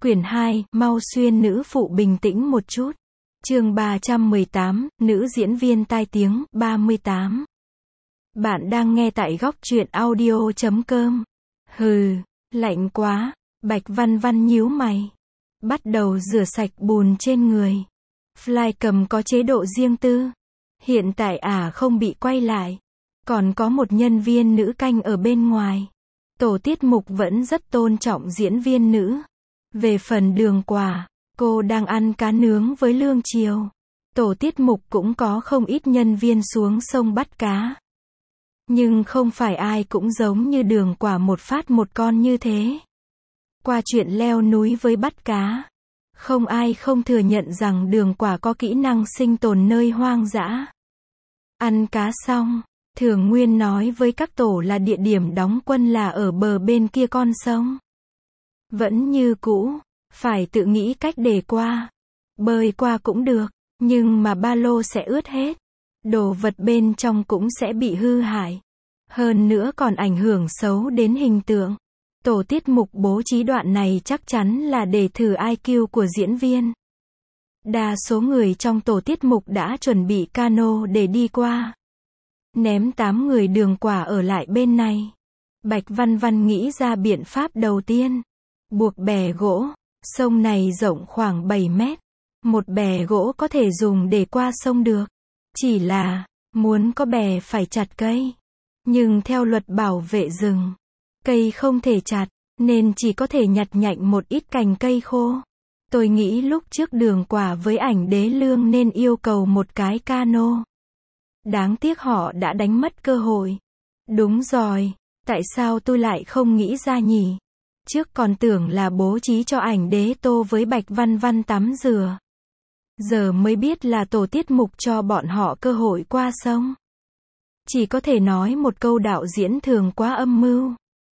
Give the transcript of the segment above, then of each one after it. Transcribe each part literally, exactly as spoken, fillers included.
Quyển hai, mau xuyên nữ phụ bình tĩnh một chút. Chương ba trăm mười tám, nữ diễn viên tai tiếng, ba mươi tám. Bạn đang nghe tại góc truyện audio chấm com. Hừ, lạnh quá. Bạch Văn Văn nhíu mày. Bắt đầu rửa sạch bùn trên người. Fly cầm có chế độ riêng tư. Hiện tại ả à không bị quay lại. Còn có một nhân viên nữ canh ở bên ngoài. Tổ tiết mục vẫn rất tôn trọng diễn viên nữ. Về phần Đường Quả, cô đang ăn cá nướng với Lương Triều. Tổ tiết mục cũng có không ít nhân viên xuống sông bắt cá. Nhưng không phải ai cũng giống như Đường Quả một phát một con như thế. Qua chuyện leo núi với bắt cá, không ai không thừa nhận rằng Đường Quả có kỹ năng sinh tồn nơi hoang dã. Ăn cá xong, Thường Nguyên nói với các tổ là địa điểm đóng quân là ở bờ bên kia con sông. Vẫn như cũ, phải tự nghĩ cách để qua. Bơi qua cũng được, nhưng mà ba lô sẽ ướt hết. Đồ vật bên trong cũng sẽ bị hư hại. Hơn nữa còn ảnh hưởng xấu đến hình tượng. Tổ tiết mục bố trí đoạn này chắc chắn là để thử i kiu của diễn viên. Đa số người trong tổ tiết mục đã chuẩn bị cano để đi qua. Ném tám người Đường Quả ở lại bên này. Bạch Văn Văn nghĩ ra biện pháp đầu tiên. Buộc bè gỗ. Sông này rộng khoảng bảy mét. Một bè gỗ có thể dùng để qua sông được. Chỉ là, muốn có bè phải chặt cây. Nhưng theo luật bảo vệ rừng, cây không thể chặt, nên chỉ có thể nhặt nhạnh một ít cành cây khô. Tôi nghĩ lúc trước Đường Quả với ảnh Đế Lương nên yêu cầu một cái cano. Đáng tiếc họ đã đánh mất cơ hội. Đúng rồi, tại sao tôi lại không nghĩ ra nhỉ? Trước còn tưởng là bố trí cho ảnh Đế Tô với Bạch Văn Văn tắm rửa. Giờ mới biết là tổ tiết mục cho bọn họ cơ hội qua sông. Chỉ có thể nói một câu đạo diễn thường quá âm mưu.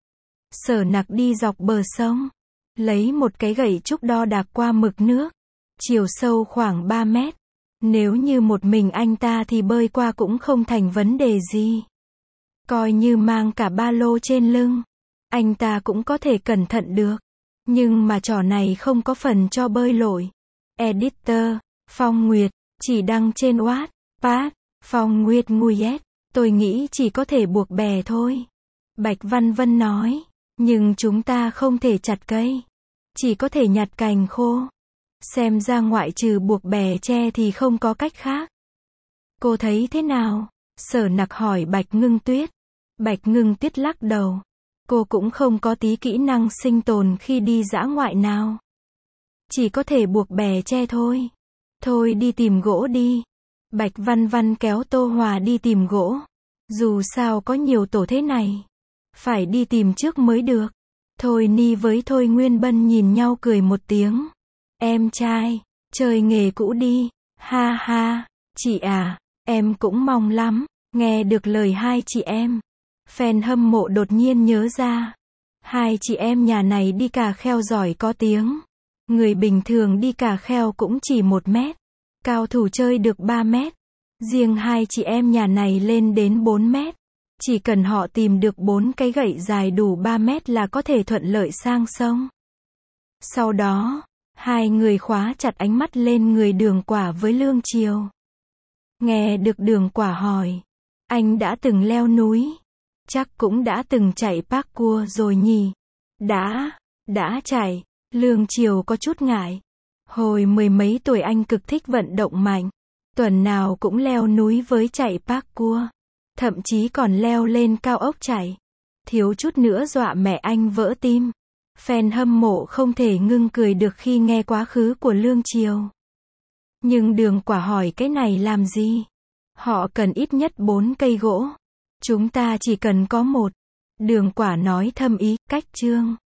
Sở Nặc đi dọc bờ sông, lấy một cái gậy trúc đo đạc qua mực nước, chiều sâu khoảng ba mét. Nếu như một mình anh ta thì bơi qua cũng không thành vấn đề gì. Coi như mang cả ba lô trên lưng, anh ta cũng có thể cẩn thận được. Nhưng mà trò này không có phần cho bơi lội. Editor, Phong Nguyệt, chỉ đăng trên Wattpad, Phong Nguyệt Nguyệt, tôi nghĩ chỉ có thể buộc bè thôi. Bạch Văn Vân nói, nhưng chúng ta không thể chặt cây. Chỉ có thể nhặt cành khô. Xem ra ngoại trừ buộc bè tre thì không có cách khác. Cô thấy thế nào? Sở Nặc hỏi Bạch Ngưng Tuyết. Bạch Ngưng Tuyết lắc đầu. Cô cũng không có tí kỹ năng sinh tồn khi đi dã ngoại nào. Chỉ có thể buộc bè tre thôi. Thôi đi tìm gỗ đi. Bạch Văn Văn kéo Tô Hòa đi tìm gỗ. Dù sao có nhiều tổ thế này. Phải đi tìm trước mới được. Thôi Ni với Thôi Nguyên Bân nhìn nhau cười một tiếng. Em trai, chơi nghề cũ đi. Ha ha, chị à, em cũng mong lắm. Nghe được lời hai chị em. Fan hâm mộ đột nhiên nhớ ra. Hai chị em nhà này đi cà kheo giỏi có tiếng. Người bình thường đi cà kheo cũng chỉ một mét. Cao thủ chơi được ba mét. Riêng hai chị em nhà này lên đến bốn mét. Chỉ cần họ tìm được bốn cái gậy dài đủ ba mét là có thể thuận lợi sang sông. Sau đó, hai người khóa chặt ánh mắt lên người Đường Quả với Lương Triều. Nghe được Đường Quả hỏi. Anh đã từng leo núi. Chắc cũng đã từng chạy parkour rồi nhỉ? Đã, đã chạy. Lương Triều có chút ngại. Hồi mười mấy tuổi anh cực thích vận động mạnh. Tuần nào cũng leo núi với chạy parkour. Thậm chí còn leo lên cao ốc chạy. Thiếu chút nữa dọa mẹ anh vỡ tim. Fan hâm mộ không thể ngưng cười được khi nghe quá khứ của Lương Triều. Nhưng Đường Quả hỏi cái này làm gì? Họ cần ít nhất bốn cây gỗ. Chúng ta chỉ cần có một. Đường Quả nói thâm ý, cách chương.